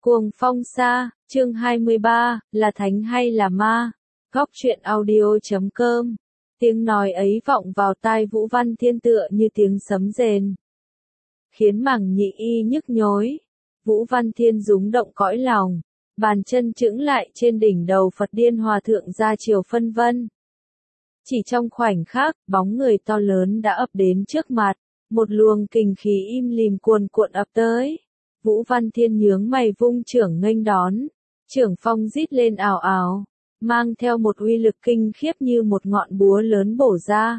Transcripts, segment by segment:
Cuồng phong xa, chương 23, là thánh hay là ma? Góc truyện audio.com. Tiếng nói ấy vọng vào tai Vũ Văn Thiên tựa như tiếng sấm rền, khiến màng nhĩ y nhức nhối. Vũ Văn Thiên rúng động cõi lòng, bàn chân chững lại trên đỉnh đầu Phật Điên Hòa Thượng ra chiều phân vân. Chỉ trong khoảnh khắc, bóng người to lớn đã ập đến trước mặt, một luồng kình khí im lìm cuồn cuộn ập tới. Vũ Văn Thiên nhướng mày vung chưởng nghênh đón, chưởng phong rít lên ào ào, mang theo một uy lực kinh khiếp như một ngọn búa lớn bổ ra.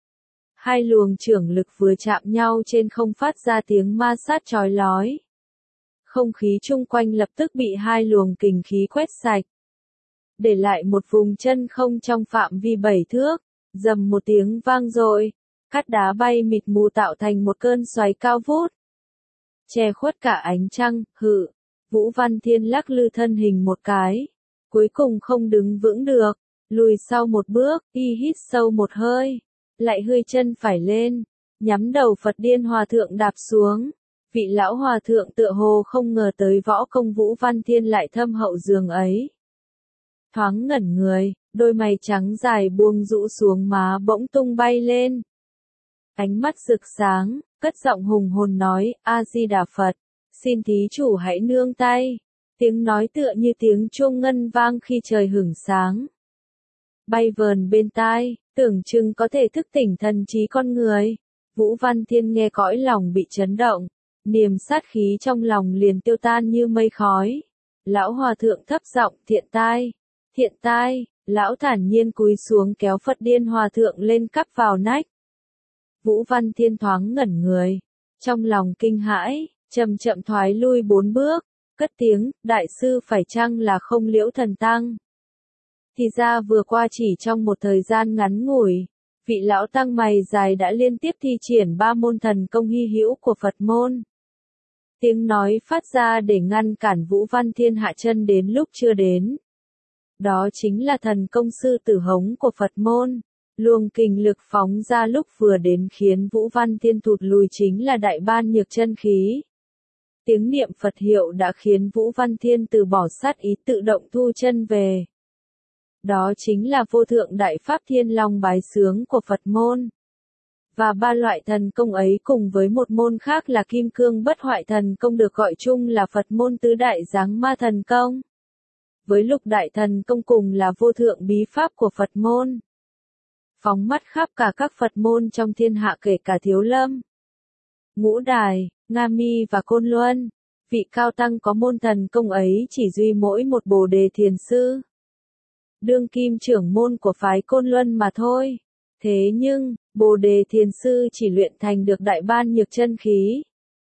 Hai luồng chưởng lực vừa chạm nhau trên không phát ra tiếng ma sát chói lói. Không khí chung quanh lập tức bị hai luồng kình khí quét sạch, để lại một vùng chân không trong phạm vi 7 thước, rầm một tiếng vang dội, cát đá bay mịt mù tạo thành một cơn xoáy cao vút, che khuất cả ánh trăng. Hự, Vũ Văn Thiên lắc lư thân hình một cái, cuối cùng không đứng vững được, lùi sau một bước, y hít sâu một hơi, lại hơi chân phải lên, nhắm đầu Phật Điên Hòa Thượng đạp xuống. Vị lão hòa thượng tựa hồ không ngờ tới võ công Vũ Văn Thiên lại thâm hậu dường ấy. Thoáng ngẩn người, đôi mày trắng dài buông rũ xuống má bỗng tung bay lên. Ánh mắt rực sáng, cất giọng hùng hồn nói, A-di-đà Phật, xin thí chủ hãy nương tay. Tiếng nói tựa như tiếng chuông ngân vang khi trời hửng sáng, bay vờn bên tai, tưởng chừng có thể thức tỉnh thần trí con người. Vũ Văn Thiên nghe cõi lòng bị chấn động, niềm sát khí trong lòng liền tiêu tan như mây khói. Lão hòa thượng thấp giọng, thiện tai. Lão thản nhiên cúi xuống kéo Phật Điên Hòa Thượng lên cắp vào nách. Vũ Văn Thiên thoáng ngẩn người, trong lòng kinh hãi, chậm chậm thoái lui 4 bước, cất tiếng, đại sư phải chăng là không Liễu thần tăng? Thì ra vừa qua chỉ trong một thời gian ngắn ngủi, vị lão tăng mày dài đã liên tiếp thi triển 3 môn thần công hy hữu của Phật môn. Tiếng nói phát ra để ngăn cản Vũ Văn Thiên hạ chân đến lúc chưa đến. Đó chính là thần công sư tử hống của Phật môn. Luồng kình lực phóng ra lúc vừa đến khiến Vũ Văn Thiên thụt lùi chính là đại ban nhược chân khí. Tiếng niệm Phật hiệu đã khiến Vũ Văn Thiên từ bỏ sát ý tự động thu chân về. Đó chính là vô thượng đại pháp Thiên Long bái xướng của Phật môn. Và 3 loại thần công ấy cùng với một môn khác là Kim Cương Bất Hoại thần công được gọi chung là Phật môn tứ đại giáng ma thần công. Với Lục đại thần công cùng là vô thượng bí pháp của Phật môn. Phóng mắt khắp cả các Phật môn trong thiên hạ kể cả Thiếu Lâm, Ngũ Đài, Nga Mi và Côn Luân, vị cao tăng có môn thần công ấy chỉ duy mỗi một Bồ Đề Thiền Sư, đương kim trưởng môn của phái Côn Luân mà thôi. Thế nhưng, Bồ Đề Thiền Sư chỉ luyện thành được đại ban nhược chân khí.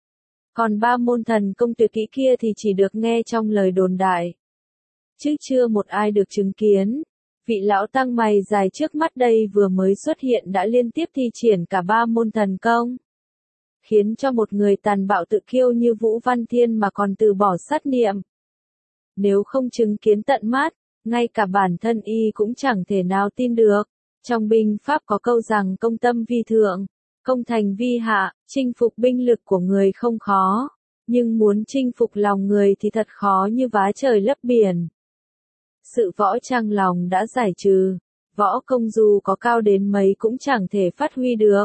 Còn 3 môn thần công tuyệt kỹ kia thì chỉ được nghe trong lời đồn đại, chứ chưa một ai được chứng kiến. Vị lão tăng mày dài trước mắt đây vừa mới xuất hiện đã liên tiếp thi triển cả 3 môn thần công, khiến cho một người tàn bạo tự kiêu như Vũ Văn Thiên mà còn từ bỏ sát niệm. Nếu không chứng kiến tận mắt, ngay cả bản thân y cũng chẳng thể nào tin được. Trong binh pháp có câu rằng công tâm vi thượng, công thành vi hạ, chinh phục binh lực của người không khó, nhưng muốn chinh phục lòng người thì thật khó như vá trời lấp biển. Sự võ trang lòng đã giải trừ, võ công dù có cao đến mấy cũng chẳng thể phát huy được.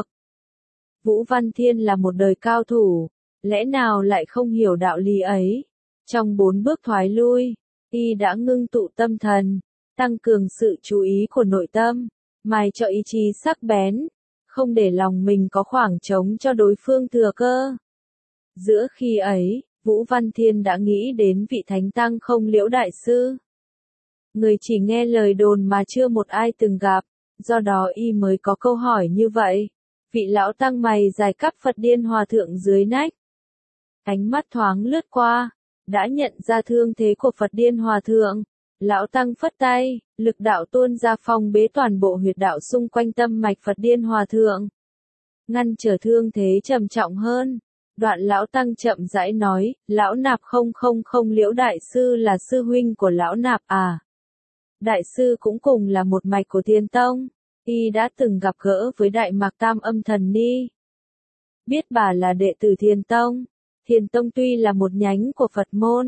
Vũ Văn Thiên là một đời cao thủ, lẽ nào lại không hiểu đạo lý ấy? Trong 4 bước thoái lui, y đã ngưng tụ tâm thần, tăng cường sự chú ý của nội tâm, mài cho ý chí sắc bén, không để lòng mình có khoảng trống cho đối phương thừa cơ. Giữa khi ấy, Vũ Văn Thiên đã nghĩ đến vị thánh tăng Không Liễu đại sư. Người chỉ nghe lời đồn mà chưa một ai từng gặp, do đó y mới có câu hỏi như vậy. Vị lão tăng mày dài cắp Phật Điên Hòa Thượng dưới nách, ánh mắt thoáng lướt qua, đã nhận ra thương thế của Phật Điên Hòa Thượng. Lão tăng phất tay, lực đạo tuôn ra phong bế toàn bộ huyệt đạo xung quanh tâm mạch Phật Điên Hòa Thượng, ngăn trở thương thế trầm trọng hơn. Đoạn lão tăng chậm rãi nói, lão nạp không Liễu đại sư là sư huynh của lão nạp à? Đại sư cũng cùng là một mạch của Thiên Tông, y đã từng gặp gỡ với Đại Mạc Tam Âm Thần Ni. Biết bà là đệ tử Thiên Tông. Thiên Tông tuy là một nhánh của Phật môn,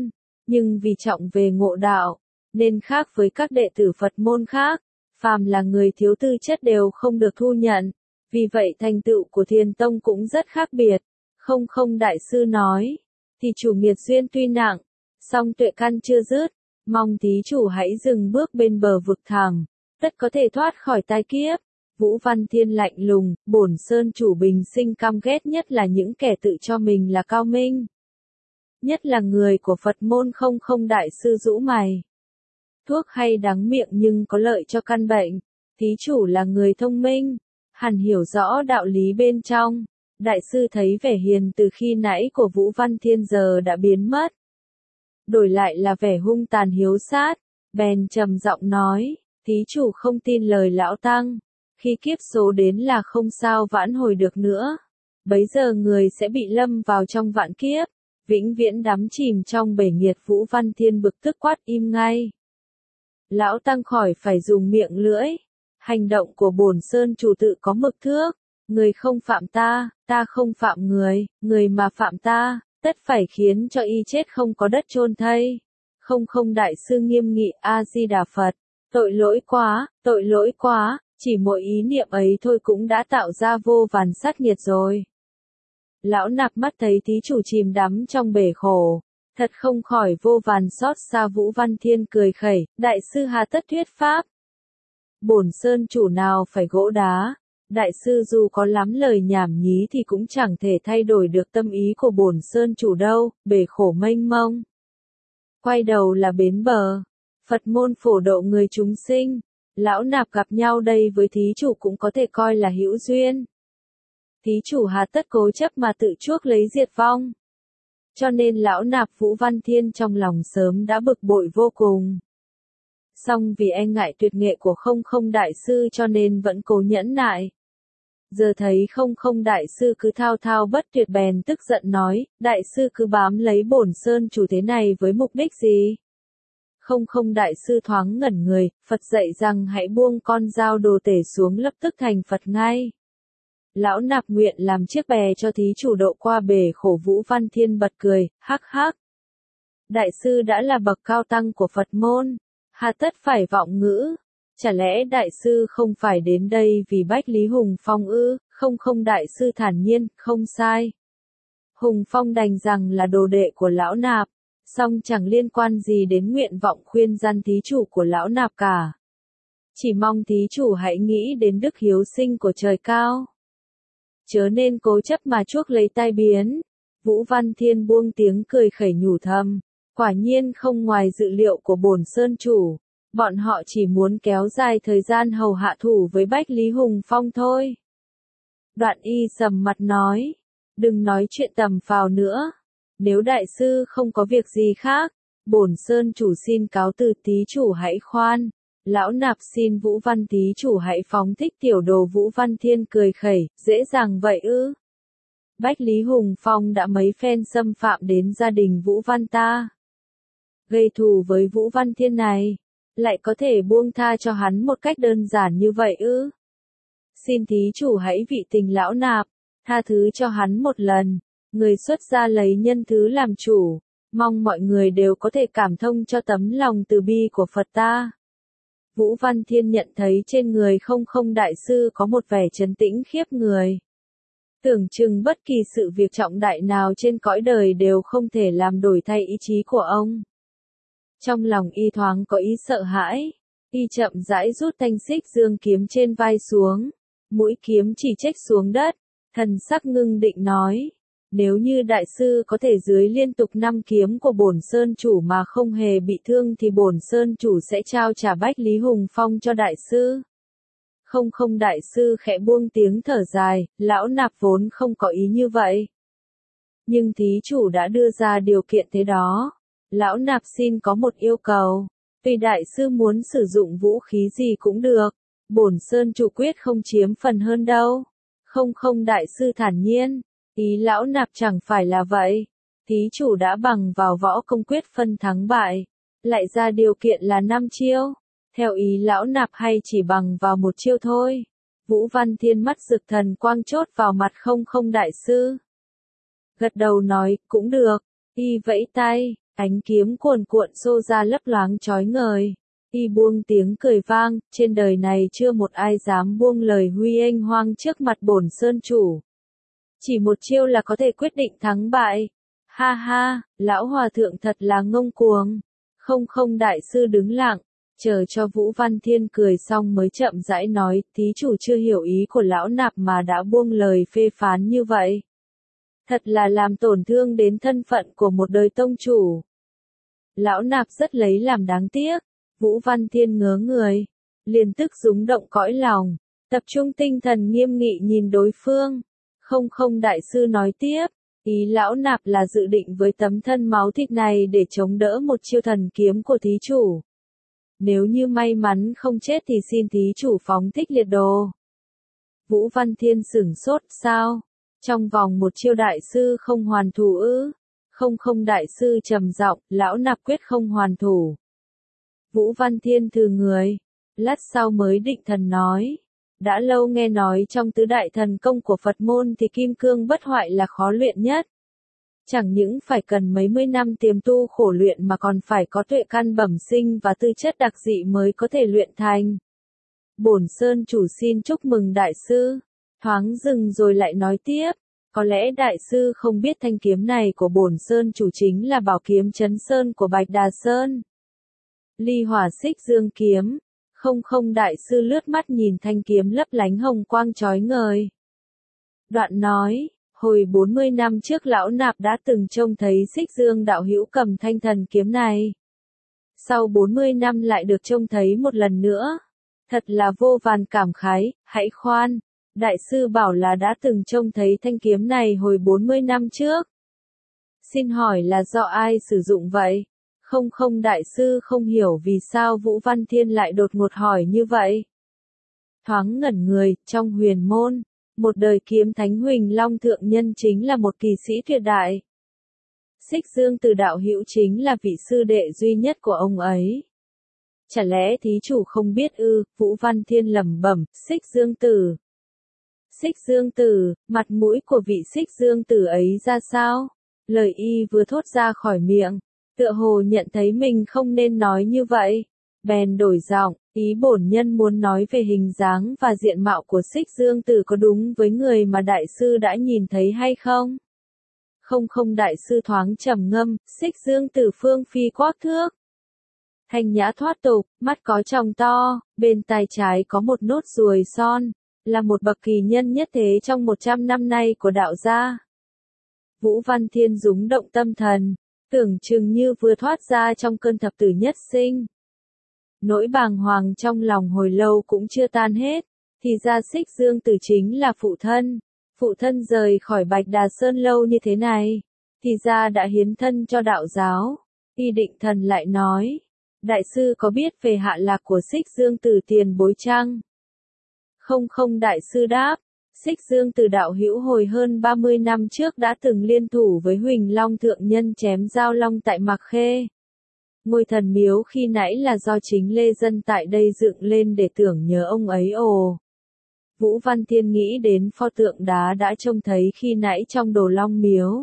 Nhưng vì trọng về ngộ đạo, nên khác với các đệ tử Phật môn khác, phàm là người thiếu tư chất đều không được thu nhận. Vì vậy thành tựu của Thiền Tông cũng rất khác biệt. Không không đại sư nói, thì chủ nghiệt duyên tuy nặng, song tuệ căn chưa dứt, mong thí chủ hãy dừng bước bên bờ vực thẳm, tất có thể thoát khỏi tai kiếp. Vũ Văn Thiên lạnh lùng, bổn sơn chủ bình sinh căm ghét nhất là những kẻ tự cho mình là cao minh. Nhất là người của Phật môn không không đại sư rũ mày. Thuốc hay đắng miệng nhưng có lợi cho căn bệnh. Thí chủ là người thông minh, hẳn hiểu rõ đạo lý bên trong. Đại sư thấy vẻ hiền từ khi nãy của Vũ Văn Thiên giờ đã biến mất. Đổi lại là vẻ hung tàn hiếu sát, bèn trầm giọng nói, thí chủ không tin lời lão tăng. Khi kiếp số đến là không sao vãn hồi được nữa. Bấy giờ người sẽ bị lâm vào trong vạn kiếp, vĩnh viễn đắm chìm trong bể nghiệt. Vũ Văn Thiên bực tức quát im ngay. Lão tăng khỏi phải dùng miệng lưỡi. Hành động của bổn sơn chủ tự có mực thước. Người không phạm ta, ta không phạm người, người mà phạm ta, tất phải khiến cho y chết không có đất chôn thây. Không không đại sư nghiêm nghị A Di Đà Phật. Tội lỗi quá, chỉ mỗi ý niệm ấy thôi cũng đã tạo ra vô vàn sát nghiệt rồi. Lão nạp mắt thấy thí chủ chìm đắm trong bể khổ, thật không khỏi vô vàn xót xa. Vũ Văn Thiên cười khẩy, đại sư hà tất thuyết pháp. Bổn sơn chủ nào phải gỗ đá, đại sư dù có lắm lời nhảm nhí thì cũng chẳng thể thay đổi được tâm ý của bổn sơn chủ đâu. Bể khổ mênh mông, quay đầu là bến bờ. Phật môn phổ độ người chúng sinh, lão nạp gặp nhau đây với thí chủ cũng có thể coi là hữu duyên. Thí chủ hà tất cố chấp mà tự chuốc lấy diệt vong. Cho nên lão nạp Vũ Văn Thiên trong lòng sớm đã bực bội vô cùng. Song vì e ngại tuyệt nghệ của không không đại sư cho nên vẫn cố nhẫn nại. Giờ thấy không không đại sư cứ thao thao bất tuyệt bèn tức giận nói, đại sư cứ bám lấy bổn sơn chủ thế này với mục đích gì? Không không đại sư thoáng ngẩn người, Phật dạy rằng hãy buông con dao đồ tể xuống lập tức thành Phật ngay. Lão nạp nguyện làm chiếc bè cho thí chủ độ qua bể khổ. Vũ Văn Thiên bật cười, hắc hắc. Đại sư đã là bậc cao tăng của Phật môn, hà tất phải vọng ngữ. Chả lẽ đại sư không phải đến đây vì Bách Lý Hùng Phong ư? Không không đại sư thản nhiên, không sai. Hùng Phong đành rằng là đồ đệ của lão nạp, song chẳng liên quan gì đến nguyện vọng khuyên răn thí chủ của lão nạp cả. Chỉ mong thí chủ hãy nghĩ đến đức hiếu sinh của trời cao. Chớ nên cố chấp mà chuốc lấy tai biến. Vũ Văn Thiên buông tiếng cười khẩy nhủ thầm. Quả nhiên không ngoài dự liệu của bổn sơn chủ. Bọn họ chỉ muốn kéo dài thời gian hầu hạ thủ với Bách Lý Hùng Phong thôi. Đoạn y sầm mặt nói. Đừng nói chuyện tầm phào nữa. Nếu đại sư không có việc gì khác, bổn sơn chủ xin cáo từ. Thí chủ hãy khoan. Lão nạp xin Vũ Văn thí chủ hãy phóng thích tiểu đồ. Vũ Văn Thiên cười khẩy, dễ dàng vậy ư? Bách Lý Hùng Phong đã mấy phen xâm phạm đến gia đình Vũ Văn ta. Gây thù với Vũ Văn Thiên này, lại có thể buông tha cho hắn một cách đơn giản như vậy ư? Xin thí chủ hãy vị tình lão nạp, tha thứ cho hắn một lần. Người xuất gia lấy nhân thứ làm chủ, mong mọi người đều có thể cảm thông cho tấm lòng từ bi của Phật ta. Vũ Văn Thiên nhận thấy trên người không không đại sư có một vẻ trấn tĩnh khiếp người. Tưởng chừng bất kỳ sự việc trọng đại nào trên cõi đời đều không thể làm đổi thay ý chí của ông. Trong lòng y thoáng có ý sợ hãi, y chậm rãi rút thanh xích dương kiếm trên vai xuống, mũi kiếm chỉ chếch xuống đất, thần sắc ngưng định nói. Nếu như đại sư có thể dưới liên tục 5 kiếm của bổn sơn chủ mà không hề bị thương thì bổn sơn chủ sẽ trao trả Bách Lý Hùng Phong cho đại sư. Không không đại sư khẽ buông tiếng thở dài, lão nạp vốn không có ý như vậy. Nhưng thí chủ đã đưa ra điều kiện thế đó. Lão nạp xin có một yêu cầu. Vì đại sư muốn sử dụng vũ khí gì cũng được. Bổn sơn chủ quyết không chiếm phần hơn đâu. Không không đại sư thản nhiên. Ý lão nạp chẳng phải là vậy. Thí chủ đã bằng vào võ công quyết phân thắng bại. Lại ra điều kiện là 5 chiêu. Theo ý lão nạp hay chỉ bằng vào một chiêu thôi. Vũ Văn Thiên mắt rực thần quang chốt vào mặt không không đại sư. Gật đầu nói, cũng được. Y vẫy tay, Ánh kiếm cuồn cuộn xô ra lấp loáng chói ngời. Y buông tiếng cười vang, trên đời này chưa một ai dám buông lời huy oanh hoang trước mặt bổn sơn chủ. Chỉ một chiêu là có thể quyết định thắng bại. Ha ha, lão hòa thượng thật là ngông cuồng. Không không đại sư đứng lặng, chờ cho Vũ Văn Thiên cười xong mới chậm rãi nói, thí chủ chưa hiểu ý của lão nạp mà đã buông lời phê phán như vậy. Thật là làm tổn thương đến thân phận của một đời tông chủ. Lão nạp rất lấy làm đáng tiếc. Vũ Văn Thiên ngớ người, liền tức rúng động cõi lòng, tập trung tinh thần nghiêm nghị nhìn đối phương. Không không đại sư nói tiếp, ý lão nạp là dự định với tấm thân máu thịt này để chống đỡ một chiêu thần kiếm của thí chủ. Nếu như may mắn không chết thì xin thí chủ phóng thích liệt đồ. Vũ Văn Thiên sửng sốt, sao? Trong vòng một chiêu đại sư không hoàn thủ ư? Không không đại sư trầm giọng, lão nạp quyết không hoàn thủ. Vũ Văn Thiên thừ người, lát sau mới định thần nói. Đã lâu nghe nói trong tứ đại thần công của Phật môn thì kim cương bất hoại là khó luyện nhất. Chẳng những phải cần mấy mươi năm tiềm tu khổ luyện mà còn phải có tuệ căn bẩm sinh và tư chất đặc dị mới có thể luyện thành. Bổn Sơn chủ xin chúc mừng đại sư. Thoáng dừng rồi lại nói tiếp. Có lẽ đại sư không biết thanh kiếm này của bổn Sơn chủ chính là bảo kiếm Trấn Sơn của Bạch Đà Sơn. Ly hỏa xích dương kiếm. Không không đại sư lướt mắt nhìn thanh kiếm lấp lánh hồng quang chói ngời. Đoạn nói, hồi 40 năm trước lão nạp đã từng trông thấy xích dương đạo hữu cầm thanh thần kiếm này. Sau 40 năm lại được trông thấy một lần nữa. Thật là vô vàn cảm khái, hãy khoan. Đại sư bảo là đã từng trông thấy thanh kiếm này hồi 40 năm trước. Xin hỏi là do ai sử dụng vậy? Không không đại sư không hiểu vì sao Vũ Văn Thiên lại đột ngột hỏi như vậy. Thoáng ngẩn người, trong huyền môn, một đời kiếm thánh Huỳnh Long thượng nhân chính là một kỳ sĩ tuyệt đại. Xích Dương Tử đạo hữu chính là vị sư đệ duy nhất của ông ấy. Chả lẽ thí chủ không biết ư? Vũ Văn Thiên lẩm bẩm, Xích Dương Tử. Xích Dương Tử, mặt mũi của vị Xích Dương Tử ấy ra sao? Lời y vừa thốt ra khỏi miệng, tựa hồ nhận thấy mình không nên nói như vậy, bèn đổi giọng, ý bổn nhân muốn nói về hình dáng và diện mạo của Xích Dương Tử có đúng với người mà đại sư đã nhìn thấy hay không? Không không đại sư thoáng trầm ngâm, Xích Dương Tử phương phi quắc thước. Thanh nhã thoát tục, mắt có tròng to, bên tai trái có một nốt ruồi son, là một bậc kỳ nhân nhất thế trong 100 năm nay của đạo gia. Vũ Văn Thiên rúng động tâm thần, tưởng chừng như vừa thoát ra trong cơn thập tử nhất sinh. Nỗi bàng hoàng trong lòng hồi lâu cũng chưa tan hết, thì ra Xích Dương Tử chính là phụ thân rời khỏi Bạch Đà Sơn lâu như thế này, thì ra đã hiến thân cho đạo giáo. Y định thần lại nói, đại sư có biết về hạ lạc của Xích Dương Tử tiền bối chăng? Không không đại sư đáp, Xích Dương Tử đạo hữu hồi hơn 30 năm trước đã từng liên thủ với Huỳnh Long thượng nhân chém giao long tại Mạc Khê. Ngôi thần miếu khi nãy là do chính lê dân tại đây dựng lên để tưởng nhớ ông ấy ồ. Vũ Văn Thiên nghĩ đến pho tượng đá đã trông thấy khi nãy trong Đồ Long miếu.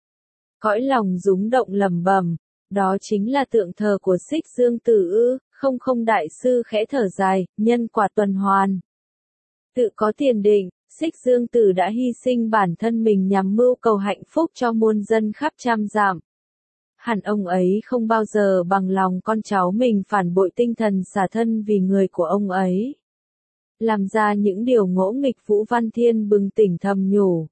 Cõi lòng rúng động lẩm bẩm, đó chính là tượng thờ của Xích Dương Tử ư? Không không đại sư khẽ thở dài, nhân quả tuần hoàn. Tự có tiền định, Xích Dương Tử đã hy sinh bản thân mình nhằm mưu cầu hạnh phúc cho muôn dân khắp trăm dặm. Hẳn ông ấy không bao giờ bằng lòng con cháu mình phản bội tinh thần xả thân vì người của ông ấy. Làm ra những điều ngỗ nghịch. Vũ Văn Thiên bừng tỉnh thầm nhủ.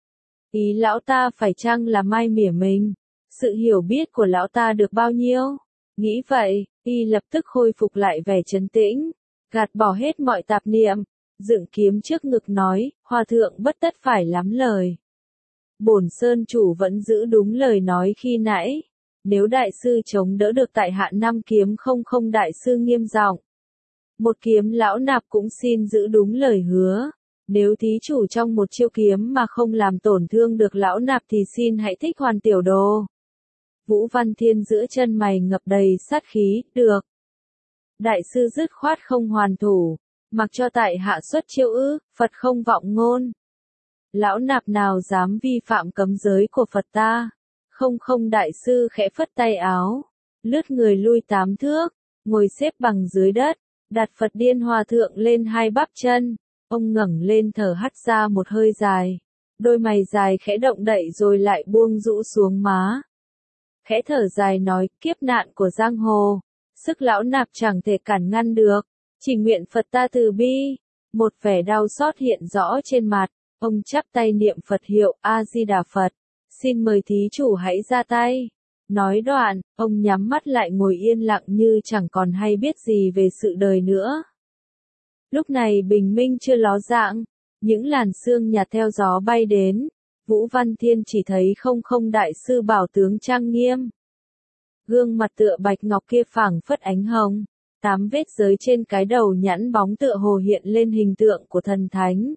Ý lão ta phải chăng là mai mỉa mình? Sự hiểu biết của lão ta được bao nhiêu? Nghĩ vậy, y lập tức khôi phục lại vẻ trấn tĩnh, gạt bỏ hết mọi tạp niệm, dựng kiếm trước ngực nói, hòa thượng bất tất phải lắm lời. Bổn Sơn chủ vẫn giữ đúng lời nói khi nãy. Nếu đại sư chống đỡ được tại hạ năm kiếm không không đại sư nghiêm giọng. Một kiếm lão nạp cũng xin giữ đúng lời hứa. Nếu thí chủ trong một chiêu kiếm mà không làm tổn thương được lão nạp thì xin hãy thích hoàn tiểu đồ. Vũ Văn Thiên giữa chân mày ngập đầy sát khí, được. Đại sư dứt khoát không hoàn thủ, mặc cho tại hạ xuất chiêu ư? Phật không vọng ngôn. Lão nạp nào dám vi phạm cấm giới của Phật ta? Không không đại sư khẽ phất tay áo, lướt người lui 8 thước, ngồi xếp bằng dưới đất, đặt Phật Điên Hòa Thượng lên hai bắp chân, ông ngẩng lên thở hắt ra một hơi dài, đôi mày dài khẽ động đậy rồi lại buông rũ xuống má. Khẽ thở dài nói, kiếp nạn của giang hồ, sức lão nạp chẳng thể cản ngăn được, chỉ nguyện Phật ta từ bi. Một vẻ đau xót hiện rõ trên mặt, ông chắp tay niệm Phật hiệu A-di-đà Phật, xin mời thí chủ hãy ra tay. Nói đoạn, ông nhắm mắt lại ngồi yên lặng như chẳng còn hay biết gì về sự đời nữa. Lúc này bình minh chưa ló dạng, những làn sương nhạt theo gió bay đến, Vũ Văn Thiên chỉ thấy không không đại sư bảo tướng trang nghiêm. Gương mặt tựa bạch ngọc kia phảng phất ánh hồng, 8 vết giới trên cái đầu nhẵn bóng tựa hồ hiện lên hình tượng của thần thánh.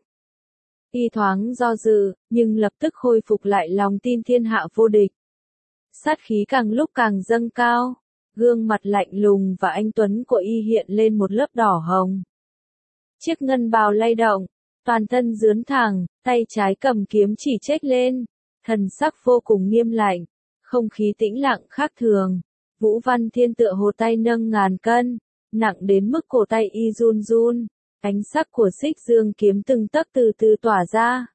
Y thoáng do dự, nhưng lập tức khôi phục lại lòng tin thiên hạ vô địch. Sát khí càng lúc càng dâng cao, gương mặt lạnh lùng và anh tuấn của Y hiện lên một lớp đỏ hồng. Chiếc ngân bào lay động, toàn thân dướn thẳng, tay trái cầm kiếm chỉ chếch lên, thần sắc vô cùng nghiêm lạnh, không khí tĩnh lặng khác thường. Vũ Văn Thiên tựa hồ tay nâng ngàn cân, nặng đến mức cổ tay Y run run, ánh sắc của xích dương kiếm từng tấc từ từ tỏa ra.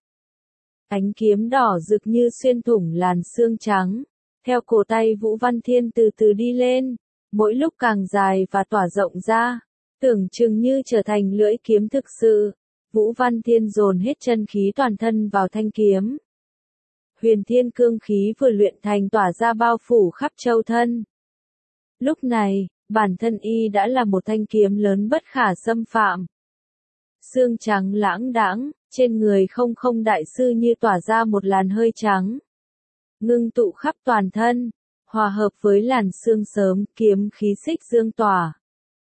Ánh kiếm đỏ rực như xuyên thủng làn xương trắng, theo cổ tay Vũ Văn Thiên từ từ đi lên, mỗi lúc càng dài và tỏa rộng ra, tưởng chừng như trở thành lưỡi kiếm thực sự. Vũ Văn Thiên dồn hết chân khí toàn thân vào thanh kiếm. Huyền thiên cương khí vừa luyện thành tỏa ra bao phủ khắp châu thân. Lúc này, bản thân Y đã là một thanh kiếm lớn bất khả xâm phạm. Xương trắng lãng đãng, trên người không không đại sư như tỏa ra một làn hơi trắng. Ngưng tụ khắp toàn thân, hòa hợp với làn sương sớm, kiếm khí xích dương tỏa.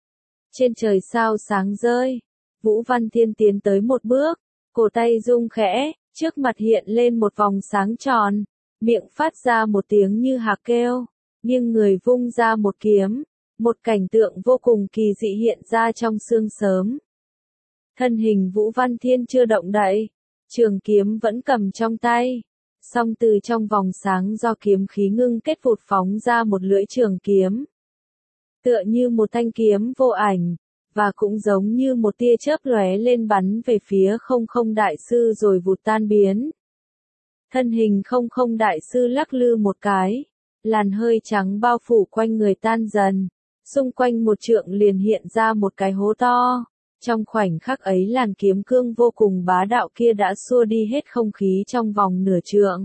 Trên trời sao sáng rơi, Vũ Văn Thiên tiến tới một bước, cổ tay rung khẽ, trước mặt hiện lên một vòng sáng tròn, miệng phát ra một tiếng như hạc kêu, nhưng người vung ra một kiếm, một cảnh tượng vô cùng kỳ dị hiện ra trong sương sớm. Thân hình Vũ Văn Thiên chưa động đậy, trường kiếm vẫn cầm trong tay, song từ trong vòng sáng do kiếm khí ngưng kết vụt phóng ra một lưỡi trường kiếm. Tựa như một thanh kiếm vô ảnh, và cũng giống như một tia chớp lóe lên bắn về phía không không đại sư rồi vụt tan biến. Thân hình không không đại sư lắc lư một cái, làn hơi trắng bao phủ quanh người tan dần, xung quanh một trượng liền hiện ra một cái hố to. Trong khoảnh khắc ấy làn kiếm cương vô cùng bá đạo kia đã xua đi hết không khí trong vòng nửa trượng.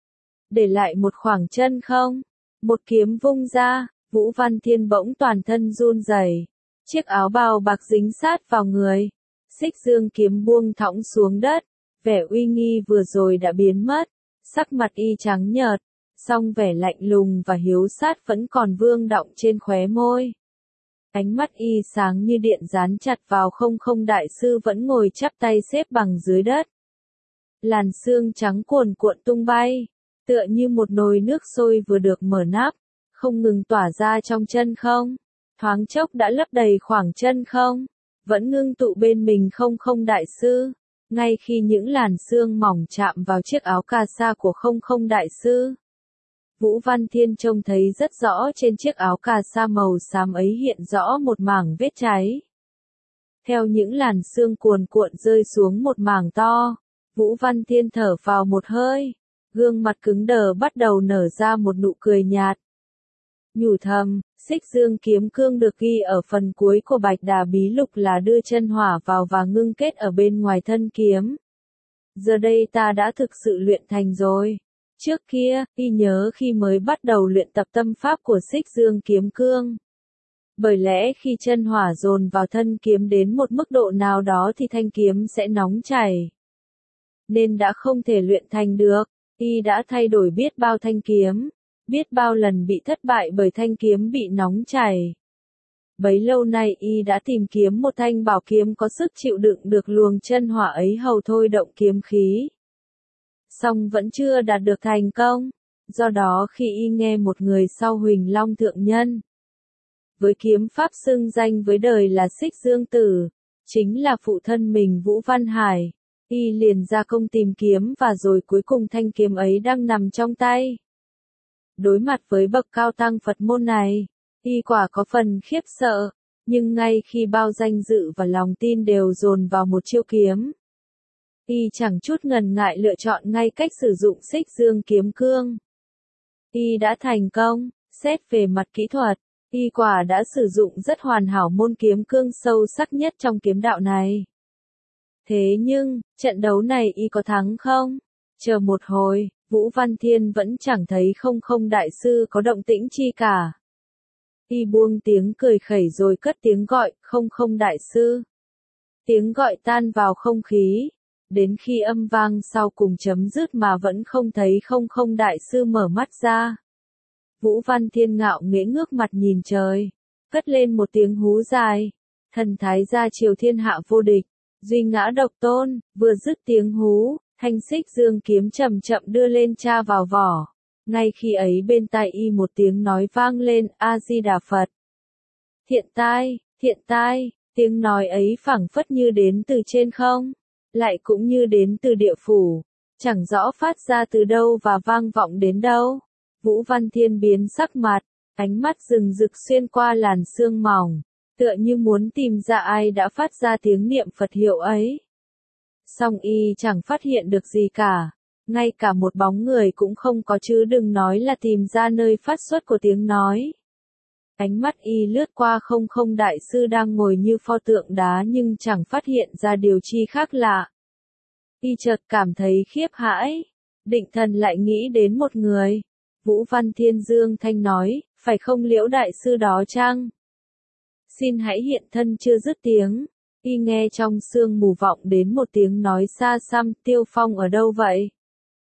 Để lại một khoảng chân không, một kiếm vung ra, Vũ Văn Thiên bỗng toàn thân run rẩy, chiếc áo bào bạc dính sát vào người, xích dương kiếm buông thõng xuống đất, vẻ uy nghi vừa rồi đã biến mất, sắc mặt Y trắng nhợt, song vẻ lạnh lùng và hiếu sát vẫn còn vương đọng trên khóe môi. Ánh mắt Y sáng như điện dán chặt vào không không đại sư vẫn ngồi chắp tay xếp bằng dưới đất. Làn sương trắng cuồn cuộn tung bay, tựa như một nồi nước sôi vừa được mở nắp, không ngừng tỏa ra trong chân không, thoáng chốc đã lấp đầy khoảng chân không, vẫn ngưng tụ bên mình không không đại sư. Ngay khi những làn sương mỏng chạm vào chiếc áo cà sa của không không đại sư, Vũ Văn Thiên trông thấy rất rõ trên chiếc áo cà sa màu xám ấy hiện rõ một mảng vết cháy. Theo những làn sương cuồn cuộn rơi xuống một mảng to, Vũ Văn Thiên thở vào một hơi, gương mặt cứng đờ bắt đầu nở ra một nụ cười nhạt. Nhủ thầm, xích dương kiếm cương được ghi ở phần cuối của Bạch Đà Bí Lục là đưa chân hỏa vào và ngưng kết ở bên ngoài thân kiếm. Giờ đây ta đã thực sự luyện thành rồi. Trước kia, Y nhớ khi mới bắt đầu luyện tập tâm pháp của xích dương kiếm cương. Bởi lẽ khi chân hỏa dồn vào thân kiếm đến một mức độ nào đó thì thanh kiếm sẽ nóng chảy. Nên đã không thể luyện thành được, Y đã thay đổi biết bao thanh kiếm, biết bao lần bị thất bại bởi thanh kiếm bị nóng chảy. Bấy lâu nay Y đã tìm kiếm một thanh bảo kiếm có sức chịu đựng được luồng chân hỏa ấy hầu thôi động kiếm khí. Song vẫn chưa đạt được thành công, do đó khi Y nghe một người sau Huỳnh Long Thượng Nhân, với kiếm pháp xưng danh với đời là Xích Dương Tử, chính là phụ thân mình Vũ Văn Hải, Y liền ra công tìm kiếm và rồi cuối cùng thanh kiếm ấy đang nằm trong tay. Đối mặt với bậc cao tăng Phật môn này, y quả có phần khiếp sợ, nhưng ngay khi bao danh dự và lòng tin đều dồn vào một chiêu kiếm, y chẳng chút ngần ngại lựa chọn ngay cách sử dụng xích dương kiếm cương. Y đã thành công, xét về mặt kỹ thuật, y quả đã sử dụng rất hoàn hảo môn kiếm cương sâu sắc nhất trong kiếm đạo này. Thế nhưng, trận đấu này y có thắng không? Chờ một hồi, Vũ Văn Thiên vẫn chẳng thấy không đại sư có động tĩnh chi cả. Y buông tiếng cười khẩy rồi cất tiếng gọi, không đại sư. Tiếng gọi tan vào không khí, đến khi âm vang sau cùng chấm dứt mà vẫn không thấy không đại sư mở mắt ra. Vũ Văn Thiên ngạo nghễ ngước mặt nhìn trời, cất lên một tiếng hú dài, thần thái gia triều thiên hạ vô địch, duy ngã độc tôn, vừa dứt tiếng hú, thanh xích dương kiếm chậm chậm đưa lên tra vào vỏ. Ngay khi ấy bên tai y một tiếng nói vang lên, A-di-đà Phật. Thiện tai, tiếng nói ấy phảng phất như đến từ trên không, lại cũng như đến từ địa phủ, chẳng rõ phát ra từ đâu và vang vọng đến đâu. Vũ Văn Thiên biến sắc mặt, ánh mắt rừng rực xuyên qua làn sương mỏng, tựa như muốn tìm ra ai đã phát ra tiếng niệm Phật hiệu ấy. Song y chẳng phát hiện được gì cả, ngay cả một bóng người cũng không có chứ đừng nói là tìm ra nơi phát xuất của tiếng nói. Ánh mắt y lướt qua không đại sư đang ngồi như pho tượng đá nhưng chẳng phát hiện ra điều chi khác lạ. Y chợt cảm thấy khiếp hãi, định thần lại nghĩ đến một người. Vũ Văn Thiên dương thanh nói, phải không Liễu đại sư đó chăng? Xin hãy hiện thân. Chưa dứt tiếng, y nghe trong sương mù vọng đến một tiếng nói xa xăm, Tiêu Phong ở đâu vậy?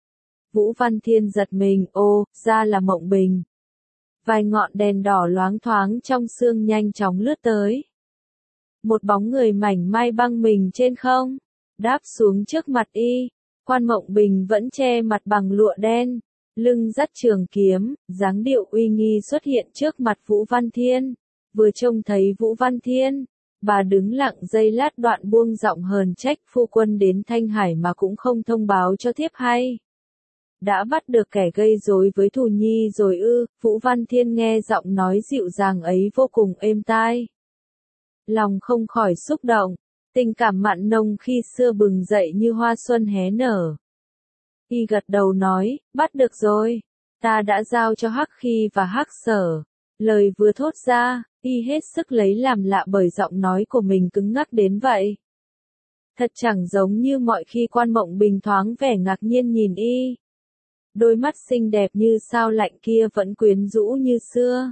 Vũ Văn Thiên giật mình, ô, ra là Mộng Bình. Vài ngọn đèn đỏ loáng thoáng trong sương nhanh chóng lướt tới. Một bóng người mảnh mai băng mình trên không, đáp xuống trước mặt y. Quan Mộng Bình vẫn che mặt bằng lụa đen, lưng dắt trường kiếm, dáng điệu uy nghi xuất hiện trước mặt Vũ Văn Thiên. Vừa trông thấy Vũ Văn Thiên, bà đứng lặng giây lát đoạn buông giọng hờn trách, phu quân đến Thanh Hải mà cũng không thông báo cho thiếp hay. Đã bắt được kẻ gây rối với Thù Nhi rồi ư? Vũ Văn Thiên nghe giọng nói dịu dàng ấy vô cùng êm tai. Lòng không khỏi xúc động, tình cảm mặn nồng khi xưa bừng dậy như hoa xuân hé nở. Y gật đầu nói, bắt được rồi, ta đã giao cho Hắc Khi và Hắc Sở. Lời vừa thốt ra, y hết sức lấy làm lạ bởi giọng nói của mình cứng ngắc đến vậy. Thật chẳng giống như mọi khi. Quan Mộng Bình thoáng vẻ ngạc nhiên nhìn y. Đôi mắt xinh đẹp như sao lạnh kia vẫn quyến rũ như xưa.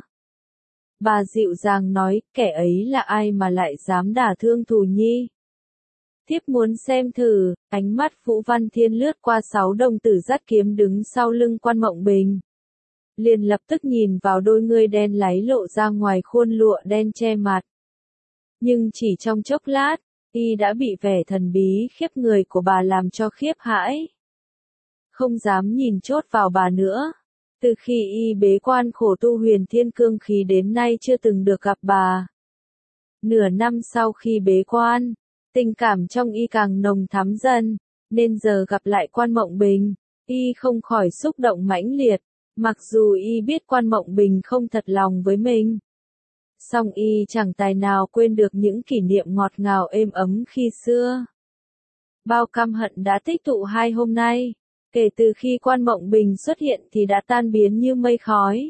Bà dịu dàng nói, kẻ ấy là ai mà lại dám đả thương Thù Nhi? Thiếp muốn xem thử. Ánh mắt Vũ Văn Thiên lướt qua 6 đồng tử dắt kiếm đứng sau lưng Quan Mộng Bình. Liền lập tức nhìn vào đôi ngươi đen láy lộ ra ngoài khuôn lụa đen che mặt. Nhưng chỉ trong chốc lát, y đã bị vẻ thần bí khiếp người của bà làm cho khiếp hãi. Không dám nhìn chốt vào bà nữa. Từ khi y bế quan khổ tu Huyền Thiên Cương Khí đến nay chưa từng được gặp bà. Nửa năm sau khi bế quan, tình cảm trong y càng nồng thắm dần, nên giờ gặp lại Quan Mộng Bình, y không khỏi xúc động mãnh liệt. Mặc dù y biết Quan Mộng Bình không thật lòng với mình, song y chẳng tài nào quên được những kỷ niệm ngọt ngào êm ấm khi xưa. Bao căm hận đã tích tụ 2 hôm nay, kể từ khi Quan Mộng Bình xuất hiện thì đã tan biến như mây khói.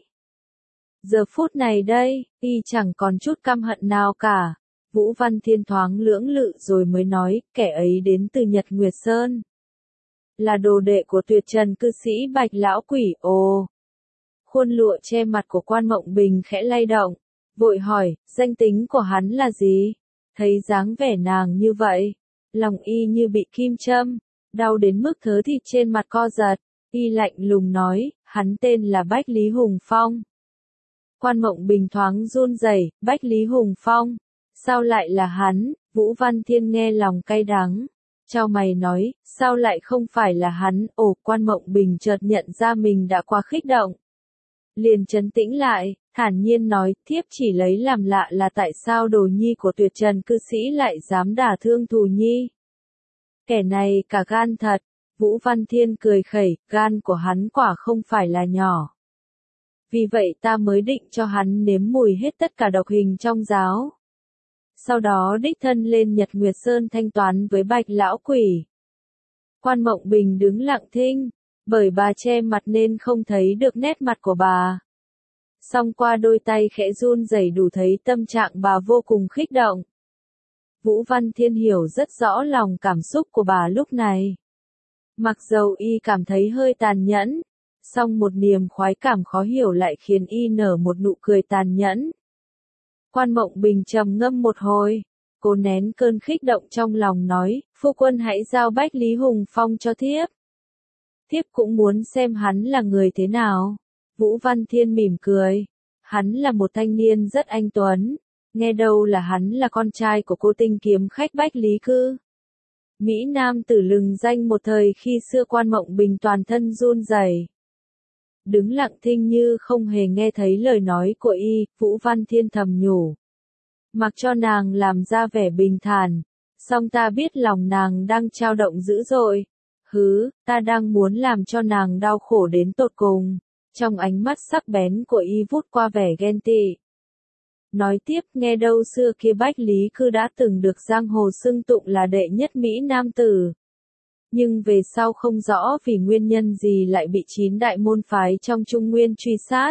Giờ phút này đây, y chẳng còn chút căm hận nào cả. Vũ Văn Thiên thoáng lưỡng lự rồi mới nói, kẻ ấy đến từ Nhật Nguyệt Sơn. Là đồ đệ của Tuyệt Trần cư sĩ Bạch Lão Quỷ. Ồ! Khuôn lụa che mặt của Quan Mộng Bình khẽ lay động, vội hỏi, danh tính của hắn là gì? Thấy dáng vẻ nàng như vậy, lòng y như bị kim châm, đau đến mức thớ thịt trên mặt co giật, y lạnh lùng nói, hắn tên là Bách Lý Hùng Phong. Quan Mộng Bình thoáng run rẩy, Bách Lý Hùng Phong, sao lại là hắn? Vũ Văn Thiên nghe lòng cay đắng, chau mày nói, sao lại không phải là hắn? Ồ, Quan Mộng Bình chợt nhận ra mình đã quá kích động. Liền trấn tĩnh lại, thản nhiên nói, thiếp chỉ lấy làm lạ là tại sao đồ nhi của Tuyệt Trần cư sĩ lại dám đả thương Thù Nhi. Kẻ này cả gan thật. Vũ Văn Thiên cười khẩy, gan của hắn quả không phải là nhỏ. Vì vậy ta mới định cho hắn nếm mùi hết tất cả độc hình trong giáo. Sau đó đích thân lên Nhật Nguyệt Sơn thanh toán với Bạch lão quỷ. Quan Mộng Bình đứng lặng thinh, bởi bà che mặt nên không thấy được nét mặt của bà. Song qua đôi tay khẽ run rẩy đủ thấy tâm trạng bà vô cùng kích động. Vũ Văn Thiên hiểu rất rõ lòng cảm xúc của bà lúc này. Mặc dầu y cảm thấy hơi tàn nhẫn, song một niềm khoái cảm khó hiểu lại khiến y nở một nụ cười tàn nhẫn. Quan Mộng Bình trầm ngâm một hồi, cô nén cơn kích động trong lòng nói, phu quân hãy giao Bách Lý Hùng Phong cho thiếp. Thiếp cũng muốn xem hắn là người thế nào. Vũ Văn Thiên mỉm cười, hắn là một thanh niên rất anh tuấn, nghe đâu là hắn là con trai của cô tinh kiếm khách Bách Lý Cư. Mỹ Nam tử lừng danh một thời khi xưa. Quan Mộng Bình toàn thân run rẩy, đứng lặng thinh như không hề nghe thấy lời nói của y. Vũ Văn Thiên thầm nhủ, mặc cho nàng làm ra vẻ bình thản, song ta biết lòng nàng đang dao động dữ dội. Ta đang muốn làm cho nàng đau khổ đến tột cùng. Trong ánh mắt sắc bén của y vút qua vẻ ghen tị. Nói tiếp, nghe đâu xưa kia Bách Lý Cư đã từng được giang hồ xưng tụng là đệ nhất Mỹ Nam tử. Nhưng về sau không rõ vì nguyên nhân gì lại bị 9 đại môn phái trong Trung Nguyên truy sát.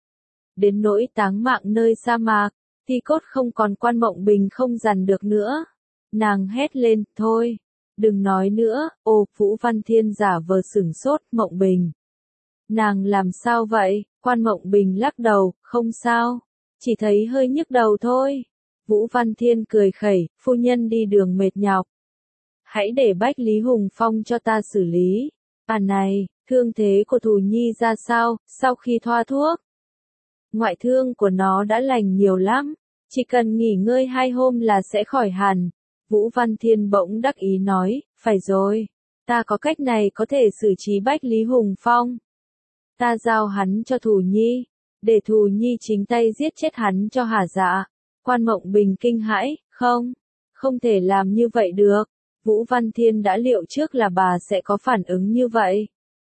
Đến nỗi táng mạng nơi sa mạc, thi cốt không còn. Quan Mộng Bình không dằn được nữa. Nàng hét lên, thôi, đừng nói nữa. Ô, Vũ Văn Thiên giả vờ sửng sốt. Mộng Bình, nàng làm sao vậy? Quan Mộng Bình lắc đầu, không sao, chỉ thấy hơi nhức đầu thôi. Vũ Văn Thiên cười khẩy, phu nhân đi đường mệt nhọc, hãy để Bách Lý Hùng Phong cho ta xử lý. Này, thương thế của Thù Nhi ra sao, sau khi thoa thuốc? Ngoại thương của nó đã lành nhiều lắm, chỉ cần nghỉ ngơi 2 hôm là sẽ khỏi hẳn. Vũ Văn Thiên bỗng đắc ý nói, phải rồi, ta có cách này có thể xử trí Bách Lý Hùng Phong. Ta giao hắn cho Thù Nhi, để Thù Nhi chính tay giết chết hắn cho hả dạ. Quan Mộng Bình kinh hãi, không thể làm như vậy được. Vũ Văn Thiên đã liệu trước là bà sẽ có phản ứng như vậy.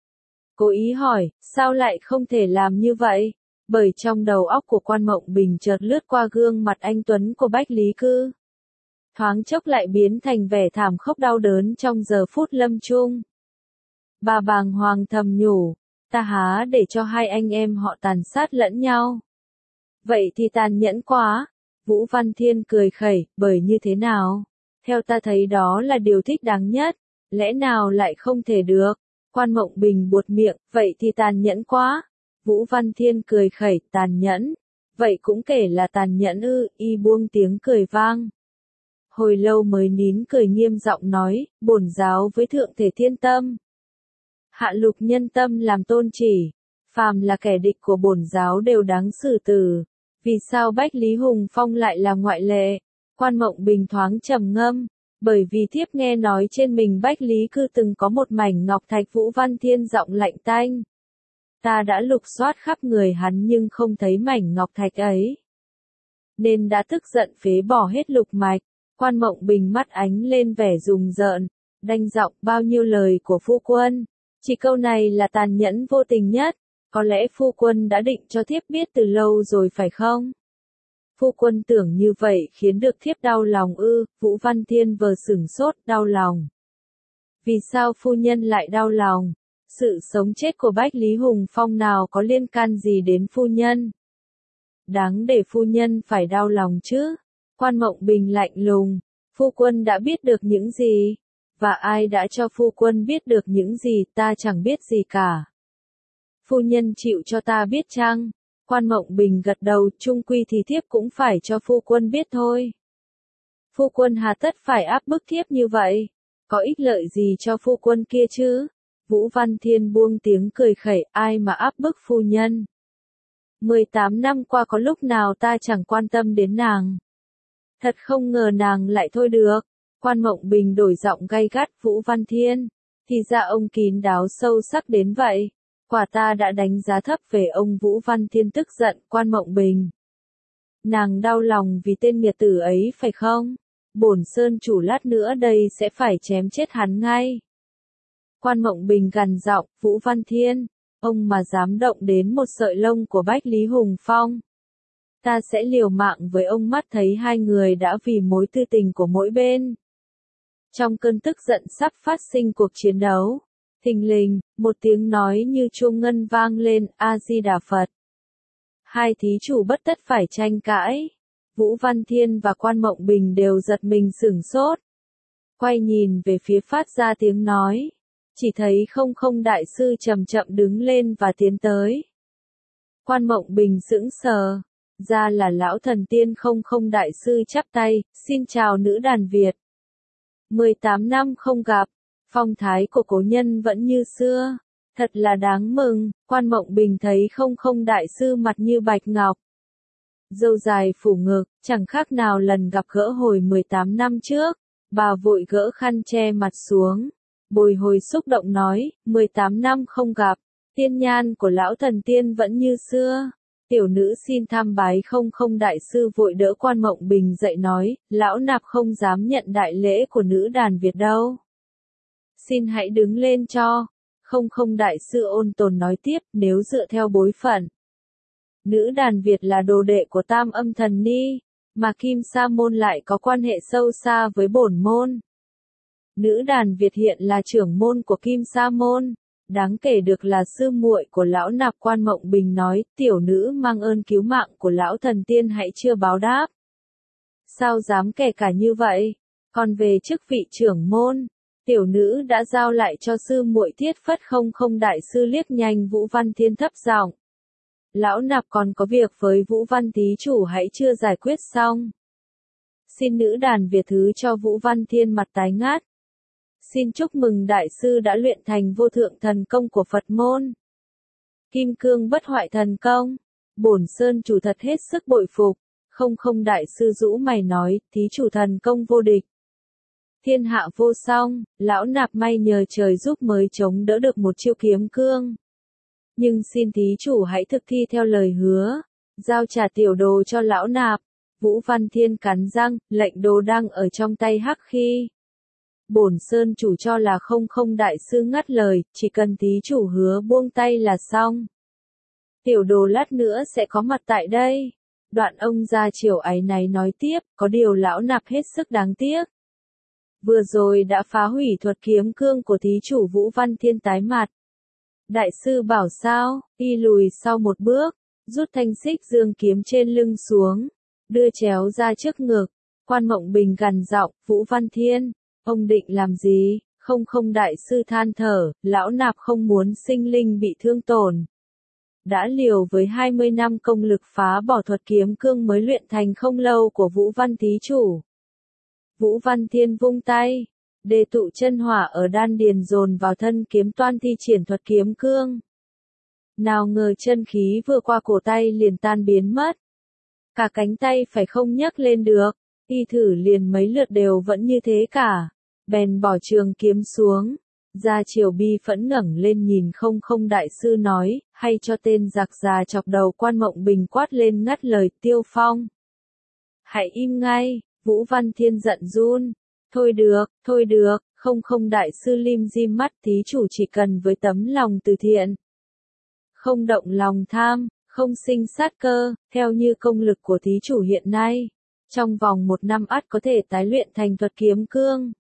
Cố ý hỏi, sao lại không thể làm như vậy? Bởi trong đầu óc của Quan Mộng Bình chợt lướt qua gương mặt anh tuấn của Bách Lý Cư. Thoáng chốc lại biến thành vẻ thảm khốc đau đớn trong giờ phút lâm chung. Bà bàng hoàng thầm nhủ, ta há để cho 2 anh em họ tàn sát lẫn nhau. Vậy thì tàn nhẫn quá. Vũ Văn Thiên cười khẩy, bởi như thế nào? Theo ta thấy đó là điều thích đáng nhất, lẽ nào lại không thể được? Quan Mộng Bình buột miệng, vậy thì tàn nhẫn quá. Vũ Văn Thiên cười khẩy, tàn nhẫn. Vậy cũng kể là tàn nhẫn ư? Y buông tiếng cười vang. Hồi lâu mới nín cười nghiêm giọng nói, bổn giáo với thượng thể thiên tâm. Hạ lục nhân tâm làm tôn chỉ, phàm là kẻ địch của bổn giáo đều đáng xử tử. Vì sao Bách Lý Hùng Phong lại là ngoại lệ? Quan Mộng Bình thoáng trầm ngâm, bởi vì thiếp nghe nói trên mình Bách Lý Cư từng có một mảnh ngọc thạch. Vũ Văn Thiên giọng lạnh tanh. Ta đã lục soát khắp người hắn nhưng không thấy mảnh ngọc thạch ấy, nên đã tức giận phế bỏ hết lục mạch. Quan Mộng Bình mắt ánh lên vẻ rùng rợn, đanh giọng, bao nhiêu lời của phu quân, chỉ câu này là tàn nhẫn vô tình nhất. Có lẽ phu quân đã định cho thiếp biết từ lâu rồi phải không? Phu quân tưởng như vậy khiến được thiếp đau lòng ư? Vũ Văn Thiên vờ sửng sốt, đau lòng. Vì sao phu nhân lại đau lòng? Sự sống chết của Bách Lý Hùng Phong nào có liên can gì đến phu nhân? Đáng để phu nhân phải đau lòng chứ? Quan Mộng Bình lạnh lùng, phu quân đã biết được những gì? Và ai đã cho phu quân biết được những gì? Ta chẳng biết gì cả. Phu nhân chịu cho ta biết chăng? Quan Mộng Bình gật đầu, chung quy thì thiếp cũng phải cho phu quân biết thôi. Phu quân hà tất phải áp bức thiếp như vậy? Có ích lợi gì cho phu quân kia chứ? Vũ Văn Thiên buông tiếng cười khẩy, ai mà áp bức phu nhân? 18 năm qua có lúc nào ta chẳng quan tâm đến nàng? Thật không ngờ nàng lại thôi được. Quan Mộng Bình đổi giọng gay gắt, Vũ Văn Thiên, thì ra ông kín đáo sâu sắc đến vậy. Quả ta đã đánh giá thấp về ông. Vũ Văn Thiên tức giận. Quan Mộng Bình, nàng đau lòng vì tên nghiệt tử ấy phải không? Bổn sơn chủ lát nữa đây sẽ phải chém chết hắn ngay. Quan Mộng Bình gằn giọng, Vũ Văn Thiên, ông mà dám động đến một sợi lông của Bách Lý Hùng Phong. Ta sẽ liều mạng với ông. Mắt thấy hai người đã vì mối tư tình của mỗi bên. Trong cơn tức giận sắp phát sinh cuộc chiến đấu. Thình lình, một tiếng nói như chuông ngân vang lên, A-di-đà Phật. Hai thí chủ bất tất phải tranh cãi. Vũ Văn Thiên và Quan Mộng Bình đều giật mình sửng sốt. Quay nhìn về phía phát ra tiếng nói. Chỉ thấy không không đại sư chậm chậm đứng lên và tiến tới. Quan Mộng Bình sững sờ. Ra là lão thần tiên không không đại sư chắp tay, xin chào nữ đàn Việt. 18 năm không gặp, phong thái của cố nhân vẫn như xưa. Thật là đáng mừng. Quan Mộng Bình thấy không không đại sư mặt như bạch ngọc. Râu dài phủ ngực, chẳng khác nào lần gặp gỡ hồi 18 năm trước. Bà vội gỡ khăn che mặt xuống. Bồi hồi xúc động nói, 18 năm không gặp, tiên nhan của lão thần tiên vẫn như xưa. Tiểu nữ xin tham bái không không đại sư vội đỡ Quan Mộng Bình dậy nói, lão nạp không dám nhận đại lễ của nữ đàn Việt đâu. Xin hãy đứng lên cho. Không không đại sư ôn tồn nói tiếp, nếu dựa theo bối phận. Nữ đàn Việt là đồ đệ của Tam Âm Thần Ni, mà Kim Sa Môn lại có quan hệ sâu xa với bổn môn. Nữ đàn Việt hiện là trưởng môn của Kim Sa Môn, đáng kể được là sư muội của lão nạp. Quan Mộng Bình nói, tiểu nữ mang ơn cứu mạng của lão thần tiên hãy chưa báo đáp. Sao dám kể cả như vậy? Còn về chức vị trưởng môn, tiểu nữ đã giao lại cho sư muội Thiết Phất. Không không đại sư liếc nhanh Vũ Văn Thiên thấp giọng. Lão nạp còn có việc với Vũ Văn thí chủ hãy chưa giải quyết xong. Xin nữ đàn Việt thứ cho Vũ Văn Thiên mặt tái ngát. Xin chúc mừng đại sư đã luyện thành vô thượng thần công của Phật môn. Kim cương bất hoại thần công. Bổn sơn chủ thật hết sức bội phục. Không không đại sư rũ mày nói, thí chủ thần công vô địch. Thiên hạ vô song, lão nạp may nhờ trời giúp mới chống đỡ được một chiêu kiếm cương. Nhưng xin thí chủ hãy thực thi theo lời hứa, giao trả tiểu đồ cho lão nạp. Vũ Văn Thiên cắn răng, lệnh đồ đang ở trong tay Hắc Khi. Bổn sơn chủ cho là không không đại sư ngắt lời, chỉ cần thí chủ hứa buông tay là xong. Tiểu đồ lát nữa sẽ có mặt tại đây. Đoạn ông ra chiều áy náy nói tiếp, có điều lão nạp hết sức đáng tiếc. Vừa rồi đã phá hủy thuật kiếm cương của thí chủ. Vũ Văn Thiên tái mặt. Đại sư bảo sao? Y lùi sau một bước, rút thanh xích dương kiếm trên lưng xuống, đưa chéo ra trước ngực. Quan Mộng Bình gằn giọng, Vũ Văn Thiên, ông định làm gì? Không không đại sư than thở, lão nạp không muốn sinh linh bị thương tổn. Đã liều với 20 năm công lực phá bỏ thuật kiếm cương mới luyện thành không lâu của Vũ Văn thí chủ. Vũ Văn Thiên vung tay, đề tụ chân hỏa ở đan điền dồn vào thân kiếm toan thi triển thuật kiếm cương. Nào ngờ chân khí vừa qua cổ tay liền tan biến mất. Cả cánh tay phải không nhấc lên được, y thử liền mấy lượt đều vẫn như thế cả. Bèn bỏ trường kiếm xuống. Gia Triều bi phẫn ngẩng lên nhìn không không đại sư nói, hay cho tên giặc già chọc đầu. Quan Mộng Bình quát lên ngắt lời Tiêu Phong. Hãy im ngay. Vũ Văn Thiên giận run. Thôi được, không không đại sư lim dim mắt, thí chủ chỉ cần với tấm lòng từ thiện. Không động lòng tham, không sinh sát cơ, theo như công lực của thí chủ hiện nay. Trong vòng 1 năm ắt có thể tái luyện thành thuật kiếm cương.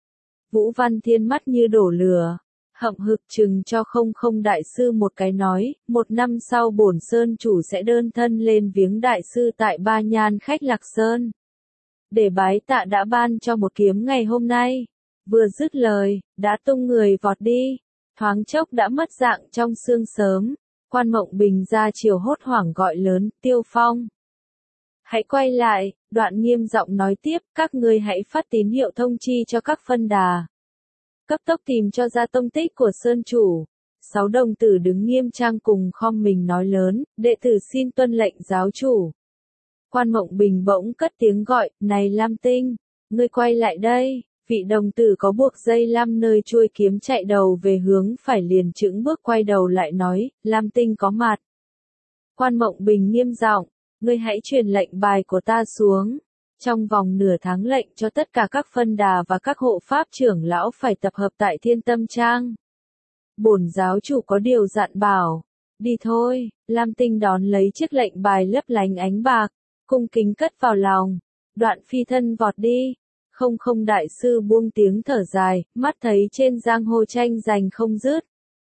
Vũ Văn Thiên mắt như đổ lửa, hậm hực chừng cho không không đại sư một cái nói, 1 năm sau bổn sơn chủ sẽ đơn thân lên viếng đại sư tại Ba Nhan Khách Lạc Sơn. Để bái tạ đã ban cho một kiếm ngày hôm nay. Vừa dứt lời, đã tung người vọt đi. Thoáng chốc đã mất dạng trong sương sớm. Quan Mộng Bình ra chiều hốt hoảng gọi lớn, Tiêu Phong. Hãy quay lại, đoạn nghiêm giọng nói tiếp, các ngươi hãy phát tín hiệu thông chi cho các phân đà. Cấp tốc tìm cho ra tông tích của sơn chủ. 6 đồng tử đứng nghiêm trang cùng khom mình nói lớn, đệ tử xin tuân lệnh giáo chủ. Quan Mộng Bình bỗng cất tiếng gọi, này Lam Tinh, ngươi quay lại đây. Vị đồng tử có buộc dây lam nơi chuôi kiếm chạy đầu về hướng phải liền chững bước quay đầu lại nói, Lam Tinh có mặt. Quan Mộng Bình nghiêm giọng, ngươi hãy truyền lệnh bài của ta xuống. Trong vòng nửa tháng lệnh cho tất cả các phân đà và các hộ pháp trưởng lão phải tập hợp tại Thiên Tâm Trang. bổn giáo chủ có điều dặn bảo. Đi thôi, Lam Tinh đón lấy chiếc lệnh bài lấp lánh ánh bạc, cung kính cất vào lòng. Đoạn phi thân vọt đi. Không không đại sư buông tiếng thở dài, mắt thấy trên giang hồ tranh giành không dứt.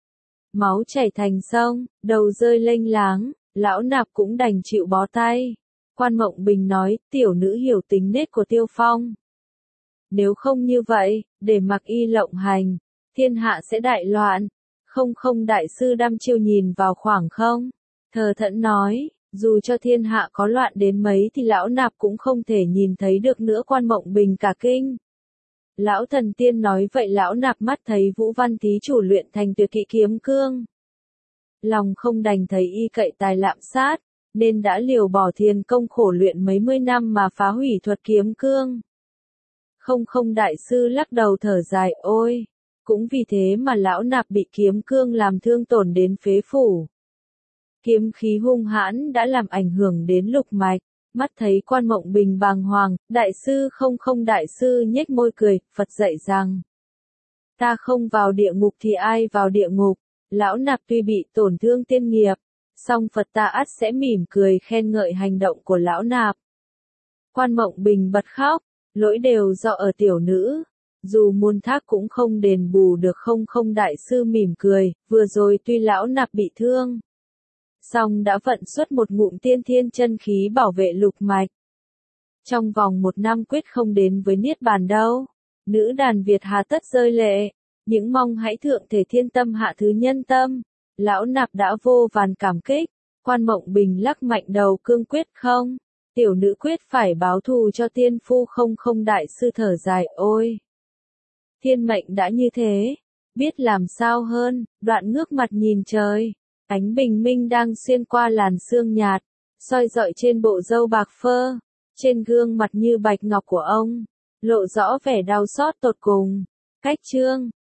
Máu chảy thành sông, đầu rơi lênh láng, lão nạp cũng đành chịu bó tay. Quan Mộng Bình nói, tiểu nữ hiểu tính nết của Tiêu Phong. Nếu không như vậy, để mặc y lộng hành, thiên hạ sẽ đại loạn. Không không đại sư đăm chiêu nhìn vào khoảng không. Thờ thẫn nói, dù cho thiên hạ có loạn đến mấy thì lão nạp cũng không thể nhìn thấy được nữa. Quan Mộng Bình cả kinh. Lão thần tiên nói vậy lão nạp mắt thấy Vũ Văn thí chủ luyện thành tuyệt kỹ kiếm cương. Lòng không đành thấy y cậy tài lạm sát, nên đã liều bỏ thiền công khổ luyện mấy mươi năm mà phá hủy thuật kiếm cương. Không không đại sư lắc đầu thở dài, ôi, cũng vì thế mà lão nạp bị kiếm cương làm thương tổn đến phế phủ. Kiếm khí hung hãn đã làm ảnh hưởng đến lục mạch. Mắt thấy Quan Mộng Bình bàng hoàng, đại sư không không đại sư nhếch môi cười, Phật dạy rằng. Ta không vào địa ngục thì ai vào địa ngục, lão nạp tuy bị tổn thương tiên nghiệp, song Phật ta ắt sẽ mỉm cười khen ngợi hành động của lão nạp. Quan Mộng Bình bật khóc, lỗi đều do ở tiểu nữ, dù muôn thác cũng không đền bù được. Không không đại sư mỉm cười, vừa rồi tuy lão nạp bị thương, song đã vận xuất một ngụm tiên thiên chân khí bảo vệ lục mạch. Trong vòng 1 năm quyết không đến với niết bàn đâu. Nữ đàn Việt hà tất rơi lệ, những mong hãy thượng thể thiên tâm hạ thứ nhân tâm. Lão nạp đã vô vàn cảm kích. Quan Mộng Bình lắc mạnh đầu cương quyết không. Tiểu nữ quyết phải báo thù cho tiên phu. Không không đại sư thở dài, ôi. Thiên mệnh đã như thế, biết làm sao hơn. Đoạn ngước mặt nhìn trời. Ánh bình minh đang xuyên qua làn sương nhạt, soi rọi trên bộ râu bạc phơ, trên gương mặt như bạch ngọc của ông, lộ rõ vẻ đau xót tột cùng. Cách chương